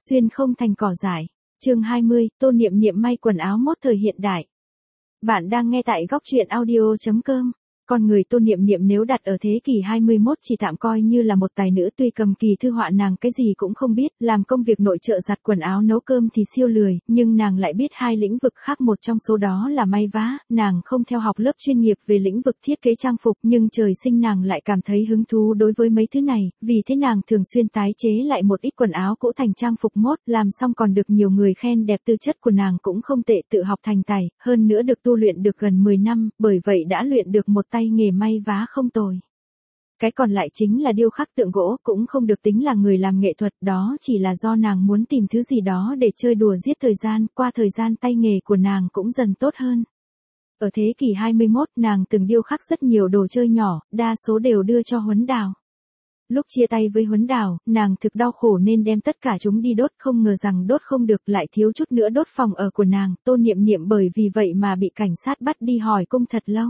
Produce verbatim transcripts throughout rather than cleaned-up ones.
Xuyên không thành cỏ dại. Chương hai mươi, Tô Niệm Niệm may quần áo mốt thời hiện đại. Bạn đang nghe tại góc truyện audio chấm com. Con người Tô Niệm Niệm nếu đặt ở thế kỷ hai mươi mốt chỉ tạm coi như là một tài nữ, tuy cầm kỳ thư họa nàng cái gì cũng không biết, làm công việc nội trợ giặt quần áo nấu cơm thì siêu lười, nhưng nàng lại biết hai lĩnh vực khác, một trong số đó là may vá. Nàng không theo học lớp chuyên nghiệp về lĩnh vực thiết kế trang phục, nhưng trời sinh nàng lại cảm thấy hứng thú đối với mấy thứ này, vì thế nàng thường xuyên tái chế lại một ít quần áo cũ thành trang phục mốt, làm xong còn được nhiều người khen đẹp. Tư chất của nàng cũng không tệ, tự học thành tài, hơn nữa được tu luyện được gần mười năm, bởi vậy đã luyện được một tay nghề may vá không tồi. Cái còn lại chính là điêu khắc tượng gỗ, cũng không được tính là người làm nghệ thuật, đó chỉ là do nàng muốn tìm thứ gì đó để chơi đùa giết thời gian, qua thời gian tay nghề của nàng cũng dần tốt hơn. Ở thế kỷ hai mươi mốt, nàng từng điêu khắc rất nhiều đồ chơi nhỏ, đa số đều đưa cho Huấn Đào. Lúc chia tay với Huấn Đào, nàng thực đau khổ nên đem tất cả chúng đi đốt, không ngờ rằng đốt không được, lại thiếu chút nữa đốt phòng ở của nàng. Tô Niệm Niệm bởi vì vậy mà bị cảnh sát bắt đi hỏi cung thật lâu.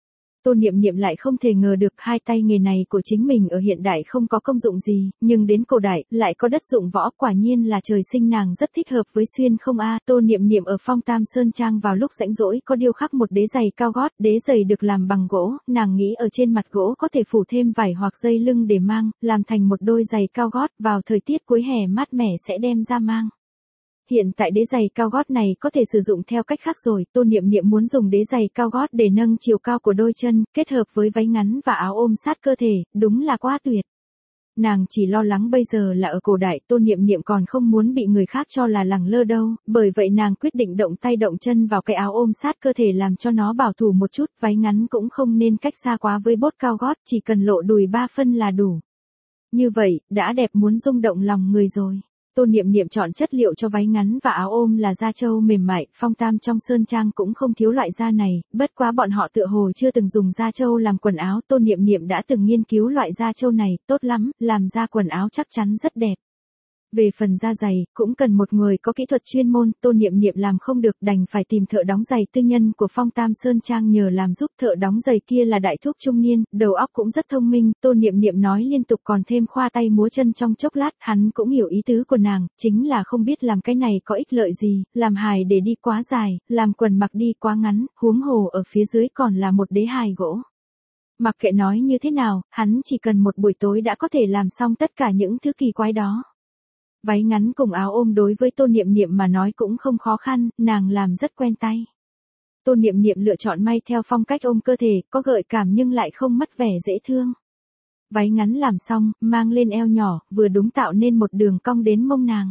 Tô Niệm Niệm lại không thể ngờ được hai tay nghề này của chính mình ở hiện đại không có công dụng gì, nhưng đến cổ đại lại có đất dụng võ, quả nhiên là trời sinh nàng rất thích hợp với xuyên không a. Tô Niệm Niệm ở Phong Tam Sơn Trang vào lúc rảnh rỗi có điêu khắc một đế giày cao gót, đế giày được làm bằng gỗ, nàng nghĩ ở trên mặt gỗ có thể phủ thêm vải hoặc dây lưng để mang, làm thành một đôi giày cao gót, vào thời tiết cuối hè mát mẻ sẽ đem ra mang. Hiện tại đế giày cao gót này có thể sử dụng theo cách khác rồi, Tô Niệm Niệm muốn dùng đế giày cao gót để nâng chiều cao của đôi chân, kết hợp với váy ngắn và áo ôm sát cơ thể, đúng là quá tuyệt. Nàng chỉ lo lắng bây giờ là ở cổ đại, Tô Niệm Niệm còn không muốn bị người khác cho là lẳng lơ đâu, bởi vậy nàng quyết định động tay động chân vào cái áo ôm sát cơ thể làm cho nó bảo thủ một chút, váy ngắn cũng không nên cách xa quá với bốt cao gót, chỉ cần lộ đùi ba phân là đủ. Như vậy, đã đẹp muốn rung động lòng người rồi. Tô Niệm Niệm chọn chất liệu cho váy ngắn và áo ôm là da trâu mềm mại, Phong Tam trong Sơn Trang cũng không thiếu loại da này, bất quá bọn họ tựa hồ chưa từng dùng da trâu làm quần áo. Tô Niệm Niệm đã từng nghiên cứu loại da trâu này, tốt lắm, làm ra quần áo chắc chắn rất đẹp. Về phần da giày, cũng cần một người có kỹ thuật chuyên môn, Tô Niệm Niệm làm không được, đành phải tìm thợ đóng giày tư nhân của Phong Tam Sơn Trang nhờ làm giúp. Thợ đóng giày kia là đại thúc trung niên, đầu óc cũng rất thông minh, Tô Niệm Niệm nói liên tục còn thêm khoa tay múa chân trong chốc lát, hắn cũng hiểu ý tứ của nàng, chính là không biết làm cái này có ích lợi gì, làm hài để đi quá dài, làm quần mặc đi quá ngắn, huống hồ ở phía dưới còn là một đế hài gỗ. Mặc kệ nói như thế nào, hắn chỉ cần một buổi tối đã có thể làm xong tất cả những thứ kỳ quái đó. Váy ngắn cùng áo ôm đối với Tô Niệm Niệm mà nói cũng không khó khăn, nàng làm rất quen tay. Tô Niệm Niệm lựa chọn may theo phong cách ôm cơ thể, có gợi cảm nhưng lại không mất vẻ dễ thương. Váy ngắn làm xong, mang lên eo nhỏ, vừa đúng tạo nên một đường cong đến mông nàng.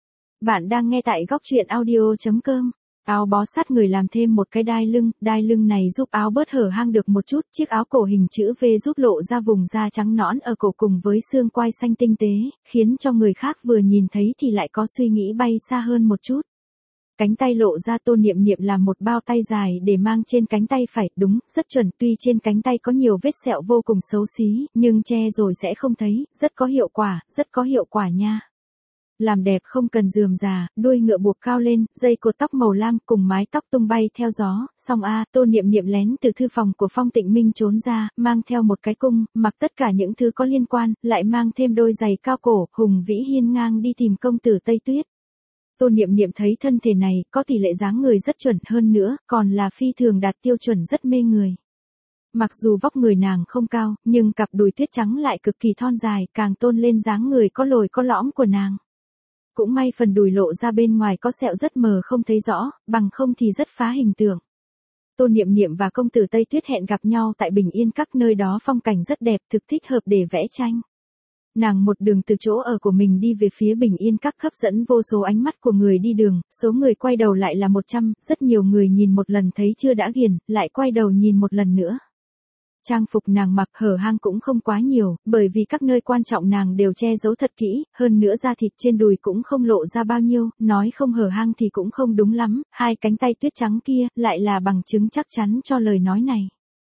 Bạn đang nghe tại góc truyện audio chấm com. Áo bó sát người làm thêm một cái đai lưng, đai lưng này giúp áo bớt hở hang được một chút, chiếc áo cổ hình chữ V giúp lộ ra vùng da trắng nõn ở cổ cùng với xương quai xanh tinh tế, khiến cho người khác vừa nhìn thấy thì lại có suy nghĩ bay xa hơn một chút. Cánh tay lộ ra, Tô Niệm Niệm làm một bao tay dài để mang trên cánh tay phải, đúng, rất chuẩn, tuy trên cánh tay có nhiều vết sẹo vô cùng xấu xí, nhưng che rồi sẽ không thấy, rất có hiệu quả, rất có hiệu quả nha. Làm đẹp không cần rườm rà, đuôi ngựa buộc cao lên, dây cột tóc màu lam cùng mái tóc tung bay theo gió, xong a. Tô Niệm Niệm lén từ thư phòng của Phong Tịnh Minh trốn ra, mang theo một cái cung, mặc tất cả những thứ có liên quan, lại mang thêm đôi giày cao cổ, hùng vĩ hiên ngang đi tìm công tử Tây Tuyết. Tô Niệm Niệm thấy thân thể này, có tỷ lệ dáng người rất chuẩn, hơn nữa, còn là phi thường đạt tiêu chuẩn, rất mê người. Mặc dù vóc người nàng không cao, nhưng cặp đùi tuyết trắng lại cực kỳ thon dài, càng tôn lên dáng người có lồi có lõm của nàng. Cũng may phần đùi lộ ra bên ngoài có sẹo rất mờ không thấy rõ, bằng không thì rất phá hình tượng. Tô Niệm Niệm và công tử Tây Tuyết hẹn gặp nhau tại Bình Yên Các, nơi đó phong cảnh rất đẹp, thực thích hợp để vẽ tranh. Nàng một đường từ chỗ ở của mình đi về phía Bình Yên Các, hấp dẫn vô số ánh mắt của người đi đường, số người quay đầu lại là một trăm, rất nhiều người nhìn một lần thấy chưa đã ghiền, lại quay đầu nhìn một lần nữa. Trang phục nàng mặc hở hang cũng không quá nhiều, bởi vì các nơi quan trọng nàng đều che giấu thật kỹ, hơn nữa da thịt trên đùi cũng không lộ ra bao nhiêu, nói không hở hang thì cũng không đúng lắm, hai cánh tay tuyết trắng kia lại là bằng chứng chắc chắn cho lời nói này.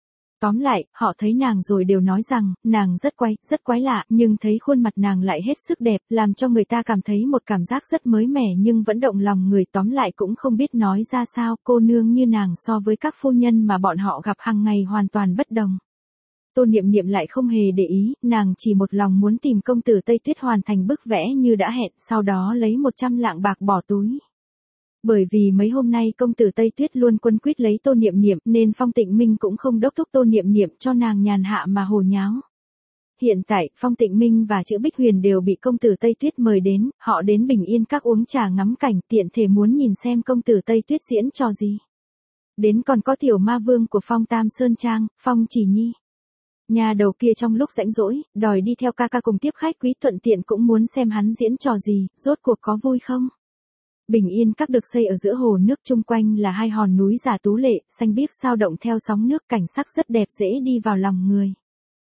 Tóm lại, họ thấy nàng rồi đều nói rằng, nàng rất quái, rất quái lạ, nhưng thấy khuôn mặt nàng lại hết sức đẹp, làm cho người ta cảm thấy một cảm giác rất mới mẻ nhưng vẫn động lòng người. Tóm lại cũng không biết nói ra sao, cô nương như nàng so với các phu nhân mà bọn họ gặp hàng ngày hoàn toàn bất đồng. Tô Niệm Niệm lại không hề để ý, nàng chỉ một lòng muốn tìm công tử Tây Tuyết hoàn thành bức vẽ như đã hẹn, sau đó lấy một trăm lạng bạc bỏ túi. Bởi vì mấy hôm nay công tử Tây Tuyết luôn quấn quýt lấy Tô Niệm Niệm nên Phong Tịnh Minh cũng không đốc thúc Tô Niệm Niệm cho nàng nhàn hạ mà hồ nháo. Hiện tại, Phong Tịnh Minh và Chữ Bích Huyền đều bị công tử Tây Tuyết mời đến, họ đến Bình Yên Các uống trà ngắm cảnh, tiện thể muốn nhìn xem công tử Tây Tuyết diễn trò gì. Đến còn có tiểu ma vương của Phong Tam Sơn Trang, Phong Chỉ Nhi. Nhà đầu kia trong lúc rảnh rỗi, đòi đi theo ca ca cùng tiếp khách quý, thuận tiện cũng muốn xem hắn diễn trò gì, rốt cuộc có vui không? Bình Yên Các được xây ở giữa hồ nước, chung quanh là hai hòn núi giả tú lệ, xanh biếc sao động theo sóng nước, cảnh sắc rất đẹp, dễ đi vào lòng người.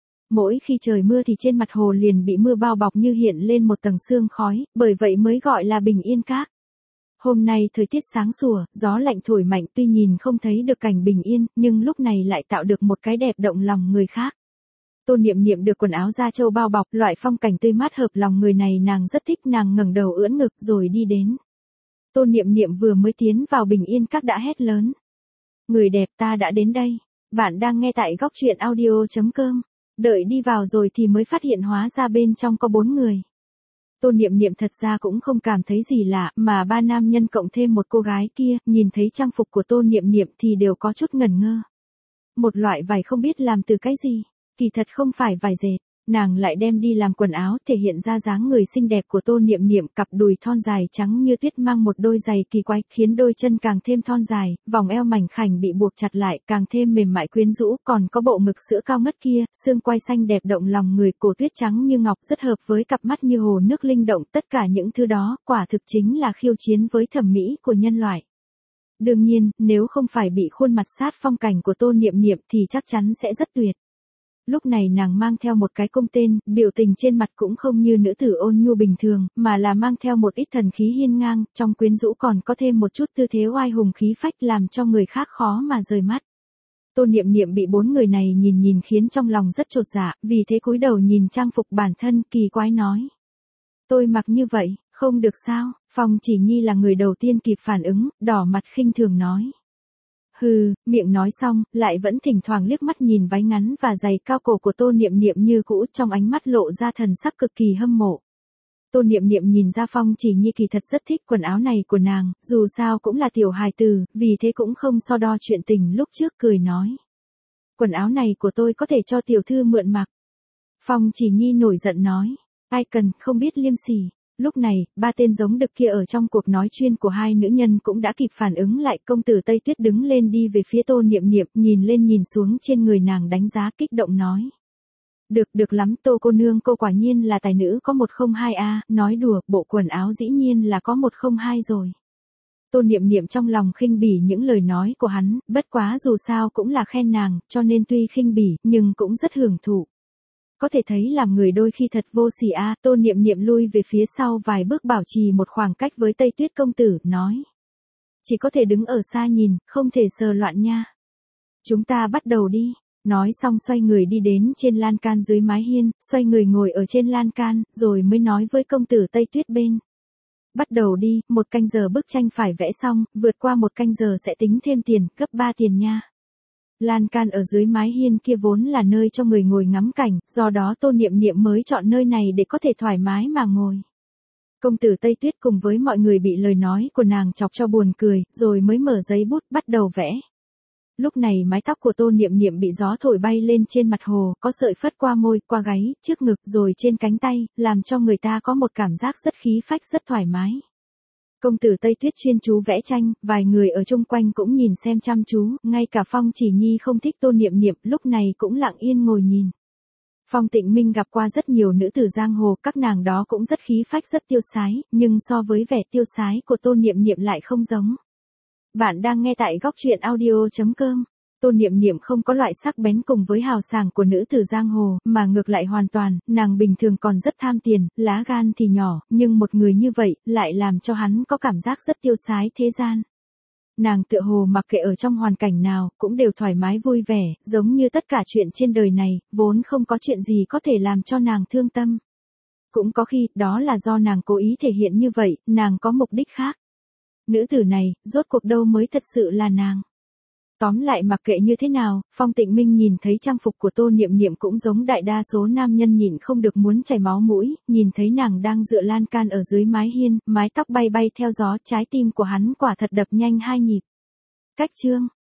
Mỗi khi trời mưa thì trên mặt hồ liền bị mưa bao bọc như hiện lên một tầng sương khói, bởi vậy mới gọi là Bình Yên Các. Hôm nay thời tiết sáng sủa, gió lạnh thổi mạnh, tuy nhìn không thấy được cảnh bình yên, nhưng lúc này lại tạo được một cái đẹp động lòng người khác. Tô Niệm Niệm được quần áo da trâu bao bọc, loại phong cảnh tươi mát hợp lòng người này nàng rất thích, nàng ngẩng đầu ưỡn ngực rồi đi đến. Tô Niệm Niệm vừa mới tiến vào Bình Yên Các đã hét lớn. Người đẹp, ta đã đến đây. Bạn đang nghe tại góc truyện audio chấm com. Đợi đi vào rồi thì mới phát hiện hóa ra bên trong có bốn người. Tô Niệm Niệm thật ra cũng không cảm thấy gì lạ, mà ba nam nhân cộng thêm một cô gái kia, nhìn thấy trang phục của Tô Niệm Niệm thì đều có chút ngẩn ngơ. Một loại vải không biết làm từ cái gì, kỳ thật không phải vải dệt, nàng lại đem đi làm quần áo, thể hiện ra dáng người xinh đẹp của Tô Niệm Niệm, cặp đùi thon dài trắng như tuyết mang một đôi giày kỳ quái, khiến đôi chân càng thêm thon dài, vòng eo mảnh khảnh bị buộc chặt lại, càng thêm mềm mại quyến rũ, còn có bộ ngực sữa cao ngất kia, xương quai xanh đẹp động lòng người, cổ tuyết trắng như ngọc, rất hợp với cặp mắt như hồ nước linh động, tất cả những thứ đó, quả thực chính là khiêu chiến với thẩm mỹ của nhân loại. Đương nhiên, nếu không phải bị khuôn mặt sát phong cảnh của Tô Niệm Niệm thì chắc chắn sẽ rất tuyệt. Lúc này nàng mang theo một cái cung tên, biểu tình trên mặt cũng không như nữ tử ôn nhu bình thường, mà là mang theo một ít thần khí hiên ngang, trong quyến rũ còn có thêm một chút tư thế oai hùng khí phách làm cho người khác khó mà rời mắt. Tô Niệm Niệm bị bốn người này nhìn nhìn khiến trong lòng rất chột dạ, vì thế cúi đầu nhìn trang phục bản thân, kỳ quái nói. Tôi mặc như vậy, không được sao? Phong Chỉ Nhi là người đầu tiên kịp phản ứng, đỏ mặt khinh thường nói. Hừ, miệng nói xong, lại vẫn thỉnh thoảng liếc mắt nhìn váy ngắn và giày cao cổ của Tô Niệm Niệm như cũ, trong ánh mắt lộ ra thần sắc cực kỳ hâm mộ. Tô Niệm Niệm nhìn ra Phong Chỉ Nhi kỳ thật rất thích quần áo này của nàng, dù sao cũng là tiểu hài tử, vì thế cũng không so đo chuyện tình lúc trước, cười nói. Quần áo này của tôi có thể cho tiểu thư mượn mặc. Phong Chỉ Nhi nổi giận nói. Ai cần, không biết liêm sỉ. Lúc này, ba tên giống đực kia ở trong cuộc nói chuyên của hai nữ nhân cũng đã kịp phản ứng lại, công tử Tây Tuyết đứng lên đi về phía Tô Niệm Niệm, nhìn lên nhìn xuống trên người nàng đánh giá, kích động nói. Được, được lắm, Tô cô nương, cô quả nhiên là tài nữ có một không hai a, nói đùa, bộ quần áo dĩ nhiên là có một không hai rồi. Tô Niệm Niệm trong lòng khinh bỉ những lời nói của hắn, bất quá dù sao cũng là khen nàng, cho nên tuy khinh bỉ, nhưng cũng rất hưởng thụ. Có thể thấy làm người đôi khi thật vô sỉ a. Tô Niệm Niệm lui về phía sau vài bước bảo trì một khoảng cách với Tây Tuyết công tử, nói. Chỉ có thể đứng ở xa nhìn, không thể sờ loạn nha. Chúng ta bắt đầu đi. Nói xong xoay người đi đến trên lan can dưới mái hiên, xoay người ngồi ở trên lan can, rồi mới nói với công tử Tây Tuyết bên. Bắt đầu đi, một canh giờ bức tranh phải vẽ xong, vượt qua một canh giờ sẽ tính thêm tiền, gấp ba tiền nha. Lan can ở dưới mái hiên kia vốn là nơi cho người ngồi ngắm cảnh, do đó Tô Niệm Niệm mới chọn nơi này để có thể thoải mái mà ngồi. Công tử Tây Tuyết cùng với mọi người bị lời nói của nàng chọc cho buồn cười, rồi mới mở giấy bút bắt đầu vẽ. Lúc này mái tóc của Tô Niệm Niệm bị gió thổi bay lên trên mặt hồ, có sợi phất qua môi, qua gáy, trước ngực rồi trên cánh tay, làm cho người ta có một cảm giác rất khí phách, rất thoải mái. Công tử Tây Tuyết chuyên chú vẽ tranh, vài người ở chung quanh cũng nhìn xem chăm chú, ngay cả Phong Chỉ Nhi không thích Tô Niệm Niệm, lúc này cũng lặng yên ngồi nhìn. Phong Tịnh Minh gặp qua rất nhiều nữ tử giang hồ, các nàng đó cũng rất khí phách, rất tiêu sái, nhưng so với vẻ tiêu sái của Tô Niệm Niệm lại không giống. Bạn đang nghe tại góc truyện audio chấm com. Tô Niệm Niệm không có loại sắc bén cùng với hào sảng của nữ tử giang hồ, mà ngược lại hoàn toàn, nàng bình thường còn rất tham tiền, lá gan thì nhỏ, nhưng một người như vậy, lại làm cho hắn có cảm giác rất tiêu sái thế gian. Nàng tựa hồ mặc kệ ở trong hoàn cảnh nào, cũng đều thoải mái vui vẻ, giống như tất cả chuyện trên đời này, vốn không có chuyện gì có thể làm cho nàng thương tâm. Cũng có khi, đó là do nàng cố ý thể hiện như vậy, nàng có mục đích khác. Nữ tử này, rốt cuộc đâu mới thật sự là nàng. Tóm lại mặc kệ như thế nào, Phong Tịnh Minh nhìn thấy trang phục của Tô Niệm Niệm cũng giống đại đa số nam nhân nhịn không được muốn chảy máu mũi, nhìn thấy nàng đang dựa lan can ở dưới mái hiên, mái tóc bay bay theo gió, trái tim của hắn quả thật đập nhanh hai nhịp. Cách chương